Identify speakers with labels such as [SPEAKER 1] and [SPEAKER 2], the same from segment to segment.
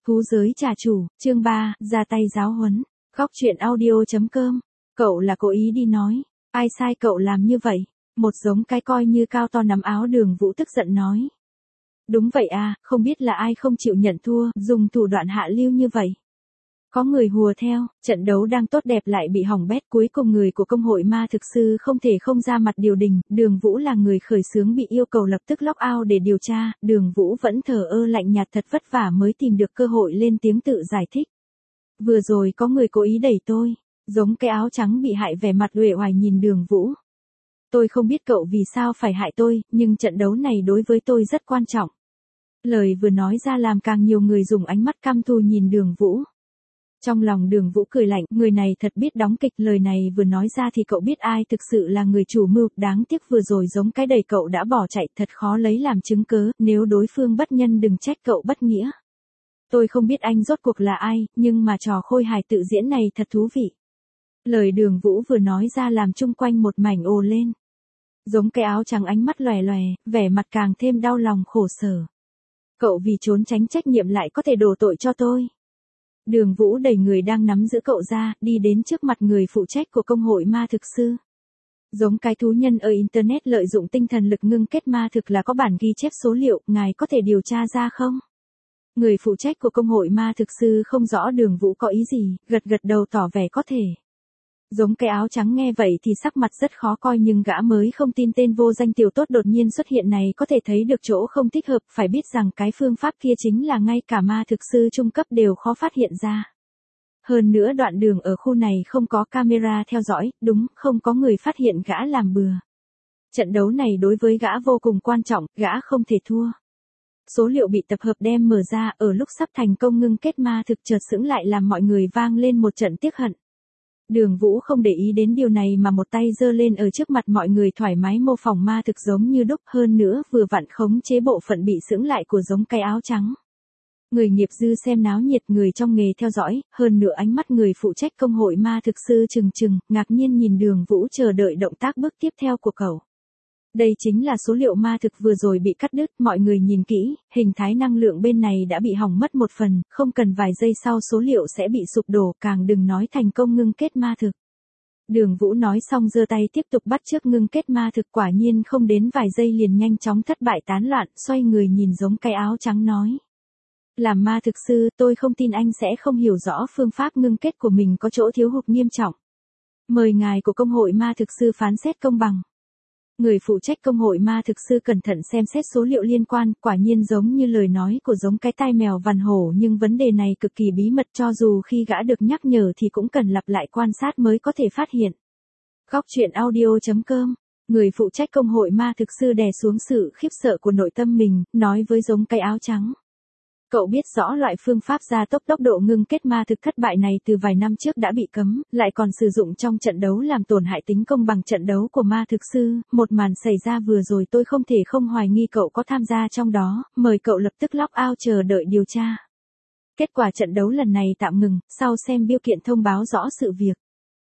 [SPEAKER 1] Thú giới trà chủ, chương 3, ra tay giáo huấn. Góc truyện audio.com. Cậu là cố ý đi nói. Ai sai cậu làm như vậy? Một giống cái coi như cao to nắm áo Đường Vũ tức giận nói. Đúng vậy à, không biết là ai không chịu nhận thua, dùng thủ đoạn hạ lưu như vậy. Có người hùa theo, trận đấu đang tốt đẹp lại bị hỏng bét, cuối cùng người của công hội ma thực sư không thể không ra mặt điều đình, Đường Vũ là người khởi xướng bị yêu cầu lập tức lock out để điều tra, Đường Vũ vẫn thờ ơ lạnh nhạt thật vất vả mới tìm được cơ hội lên tiếng tự giải thích. Vừa rồi có người cố ý đẩy tôi, giống cái áo trắng bị hại vẻ mặt uể oải nhìn Đường Vũ. Tôi không biết cậu vì sao phải hại tôi, nhưng trận đấu này đối với tôi rất quan trọng. Lời vừa nói ra làm càng nhiều người dùng ánh mắt căm thù nhìn Đường Vũ. Trong lòng Đường Vũ cười lạnh, người này thật biết đóng kịch, lời này vừa nói ra thì cậu biết ai thực sự là người chủ mưu, đáng tiếc vừa rồi giống cái đẩy cậu đã bỏ chạy, thật khó lấy làm chứng cớ, nếu đối phương bất nhân đừng trách cậu bất nghĩa. Tôi không biết anh rốt cuộc là ai, nhưng mà trò khôi hài tự diễn này thật thú vị. Lời Đường Vũ vừa nói ra làm chung quanh một mảnh ồ lên. Giống cái áo trắng ánh mắt lòe lòe, vẻ mặt càng thêm đau lòng khổ sở. Cậu vì trốn tránh trách nhiệm lại có thể đổ tội cho tôi. Đường Vũ đẩy người đang nắm giữ cậu ra, đi đến trước mặt người phụ trách của công hội ma thực sư. Giống cái thú nhân ở Internet lợi dụng tinh thần lực ngưng kết ma thực là có bản ghi chép số liệu, ngài có thể điều tra ra không? Người phụ trách của công hội ma thực sư không rõ Đường Vũ có ý gì, gật gật đầu tỏ vẻ có thể. Giống cái áo trắng nghe vậy thì sắc mặt rất khó coi, nhưng gã mới không tin tên vô danh tiểu tốt đột nhiên xuất hiện này có thể thấy được chỗ không thích hợp, phải biết rằng cái phương pháp kia chính là ngay cả ma thực sư trung cấp đều khó phát hiện ra. Hơn nữa đoạn đường ở khu này không có camera theo dõi, đúng, không có người phát hiện gã làm bừa. Trận đấu này đối với gã vô cùng quan trọng, gã không thể thua. Số liệu bị tập hợp đem mở ra, ở lúc sắp thành công ngưng kết ma thực chợt sững lại làm mọi người vang lên một trận tiếc hận. Đường Vũ không để ý đến điều này mà một tay giơ lên ở trước mặt mọi người thoải mái mô phỏng ma thực giống như đúc, hơn nữa vừa vặn khống chế bộ phận bị sững lại của giống cái áo trắng. Người nghiệp dư xem náo nhiệt, người trong nghề theo dõi, hơn nữa ánh mắt người phụ trách công hội ma thực sư trừng trừng, ngạc nhiên nhìn Đường Vũ chờ đợi động tác bước tiếp theo của cậu. Đây chính là số liệu ma thực vừa rồi bị cắt đứt, mọi người nhìn kỹ, hình thái năng lượng bên này đã bị hỏng mất một phần, không cần vài giây sau số liệu sẽ bị sụp đổ, càng đừng nói thành công ngưng kết ma thực. Đường Vũ nói xong giơ tay tiếp tục bắt chước ngưng kết ma thực, quả nhiên không đến vài giây liền nhanh chóng thất bại tán loạn, xoay người nhìn giống cái áo trắng nói. Làm ma thực sư, tôi không tin anh sẽ không hiểu rõ phương pháp ngưng kết của mình có chỗ thiếu hụt nghiêm trọng. Mời ngài của công hội ma thực sư phán xét công bằng. Người phụ trách công hội ma thực sư cẩn thận xem xét số liệu liên quan, quả nhiên giống như lời nói của giống cái tai mèo vằn hổ, nhưng vấn đề này cực kỳ bí mật, cho dù khi gã được nhắc nhở thì cũng cần lặp lại quan sát mới có thể phát hiện. Góc truyện audio.com. Người phụ trách công hội ma thực sư đè xuống sự khiếp sợ của nội tâm mình, nói với giống cái áo trắng. Cậu biết rõ loại phương pháp gia tốc tốc độ ngưng kết ma thực thất bại này từ vài năm trước đã bị cấm, lại còn sử dụng trong trận đấu làm tổn hại tính công bằng trận đấu của ma thực sư, một màn xảy ra vừa rồi tôi không thể không hoài nghi cậu có tham gia trong đó, mời cậu lập tức lock out chờ đợi điều tra. Kết quả trận đấu lần này tạm ngừng, sau xem biêu kiện thông báo rõ sự việc.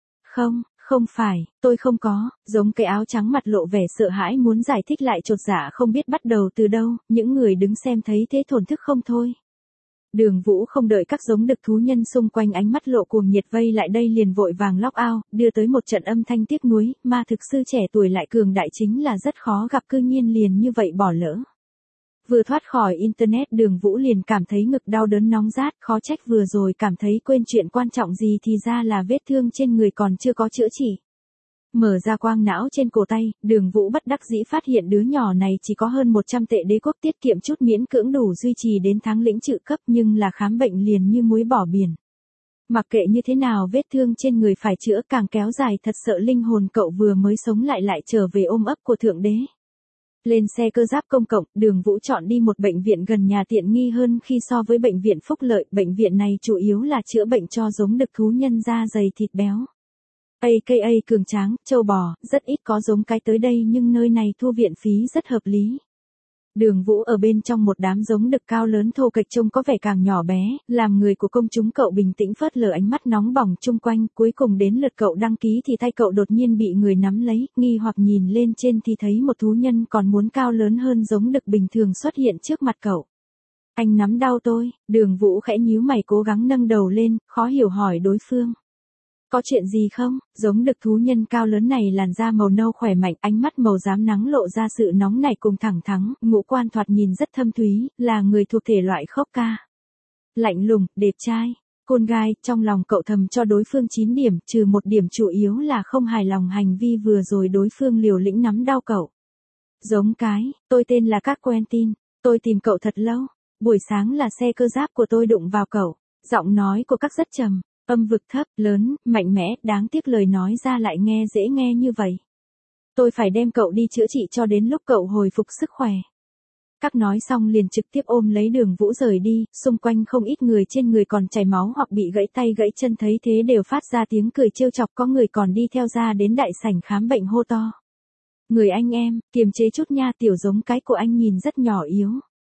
[SPEAKER 1] Không phải, tôi không có, giống cái áo trắng mặt lộ vẻ sợ hãi muốn giải thích lại chột dạ không biết bắt đầu từ đâu, những người đứng xem thấy thế thổn thức không thôi. Đường Vũ không đợi các giống đực thú nhân xung quanh ánh mắt lộ cuồng nhiệt vây lại đây liền vội vàng lock out, đưa tới một trận âm thanh tiếc nuối, ma thực sư trẻ tuổi lại cường đại chính là rất khó gặp, cư nhiên liền như vậy bỏ lỡ. Vừa thoát khỏi Internet Đường Vũ liền cảm thấy ngực đau đớn nóng rát, khó trách vừa rồi cảm thấy quên chuyện quan trọng gì thì ra là vết thương trên người còn chưa có chữa trị. Mở ra quang não trên cổ tay, Đường Vũ bất đắc dĩ phát hiện đứa nhỏ này chỉ có hơn 100 tệ đế quốc, tiết kiệm chút miễn cưỡng đủ duy trì đến tháng lĩnh trự cấp, nhưng là khám bệnh liền như muối bỏ biển. Mặc kệ như thế nào vết thương trên người phải chữa càng kéo dài thật sợ linh hồn cậu vừa mới sống lại trở về ôm ấp của Thượng Đế. Lên xe cơ giáp công cộng, Đường Vũ chọn đi một bệnh viện gần nhà tiện nghi hơn khi so với bệnh viện Phúc Lợi, bệnh viện này chủ yếu là chữa bệnh cho giống đực thú nhân da dày thịt béo. AKA cường tráng, trâu bò, rất ít có giống cái tới đây nhưng nơi này thu viện phí rất hợp lý. Đường Vũ ở bên trong một đám giống đực cao lớn thô kệch trông có vẻ càng nhỏ bé, làm người của công chúng cậu bình tĩnh phớt lờ ánh mắt nóng bỏng chung quanh, cuối cùng đến lượt cậu đăng ký thì tay cậu đột nhiên bị người nắm lấy, nghi hoặc nhìn lên trên thì thấy một thú nhân còn muốn cao lớn hơn giống đực bình thường xuất hiện trước mặt cậu. Anh nắm đau tôi, Đường Vũ khẽ nhíu mày cố gắng nâng đầu lên, khó hiểu hỏi đối phương. Có chuyện gì không? Giống đực thú nhân cao lớn này làn da màu nâu khỏe mạnh, ánh mắt màu xám nắng lộ ra sự nóng nảy cùng thẳng thắn, ngũ quan thoạt nhìn rất thâm thúy, là người thuộc thể loại khốc ca. Lạnh lùng, đẹp trai. Côn gai, trong lòng cậu thầm cho đối phương 9 điểm, trừ một điểm chủ yếu là không hài lòng hành vi vừa rồi đối phương liều lĩnh nắm đau cậu. Giống cái, tôi tên là Các Quentin, tôi tìm cậu thật lâu, buổi sáng là xe cơ giáp của tôi đụng vào cậu, giọng nói của Các rất trầm, âm vực thấp, lớn, mạnh mẽ, đáng tiếc lời nói ra lại nghe dễ nghe như vậy. Tôi phải đem cậu đi chữa trị cho đến lúc cậu hồi phục sức khỏe. Các nói xong liền trực tiếp ôm lấy Đường Vũ rời đi, xung quanh không ít người trên người còn chảy máu hoặc bị gãy tay gãy chân thấy thế đều phát ra tiếng cười trêu chọc, có người còn đi theo ra đến đại sảnh khám bệnh hô to. Người anh em, kiềm chế chút nha, tiểu giống cái của anh nhìn rất nhỏ yếu.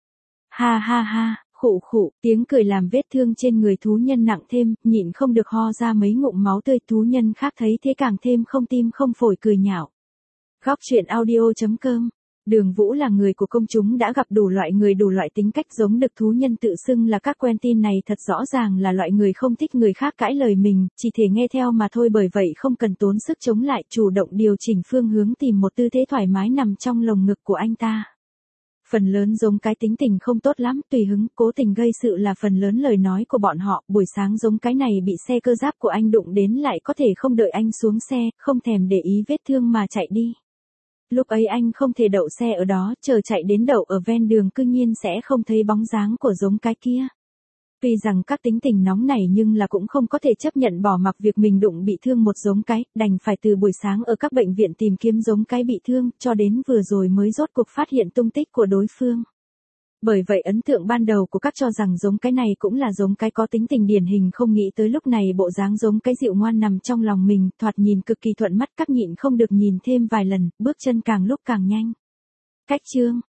[SPEAKER 1] Ha ha ha, khụ khụ, tiếng cười làm vết thương trên người thú nhân nặng thêm, nhịn không được ho ra mấy ngụm máu tươi, thú nhân khác thấy thế càng thêm không tim không phổi cười nhạo. Góc truyện audio.com. Đường Vũ là người của công chúng đã gặp đủ loại người đủ loại tính cách, giống đực thú nhân tự xưng là Các Quentin này thật rõ ràng là loại người không thích người khác cãi lời mình, chỉ thể nghe theo mà thôi, bởi vậy không cần tốn sức chống lại, chủ động điều chỉnh phương hướng tìm một tư thế thoải mái nằm trong lồng ngực của anh ta. Phần lớn giống cái tính tình không tốt lắm, tùy hứng, cố tình gây sự là phần lớn lời nói của bọn họ, buổi sáng giống cái này bị xe cơ giáp của anh đụng đến lại có thể không đợi anh xuống xe, không thèm để ý vết thương mà chạy đi. Lúc ấy anh không thể đậu xe ở đó, chờ chạy đến đậu ở ven đường cư nhiên sẽ không thấy bóng dáng của giống cái kia. Tuy rằng các tính tình nóng nảy nhưng là cũng không có thể chấp nhận bỏ mặc việc mình đụng bị thương một giống cái, đành phải từ buổi sáng ở các bệnh viện tìm kiếm giống cái bị thương, cho đến vừa rồi mới rốt cuộc phát hiện tung tích của đối phương. Bởi vậy ấn tượng ban đầu của các cho rằng giống cái này cũng là giống cái có tính tình điển hình, không nghĩ tới lúc này bộ dáng giống cái dịu ngoan nằm trong lòng mình, thoạt nhìn cực kỳ thuận mắt, các nhịn không được nhìn thêm vài lần, bước chân càng lúc càng nhanh. Cách chương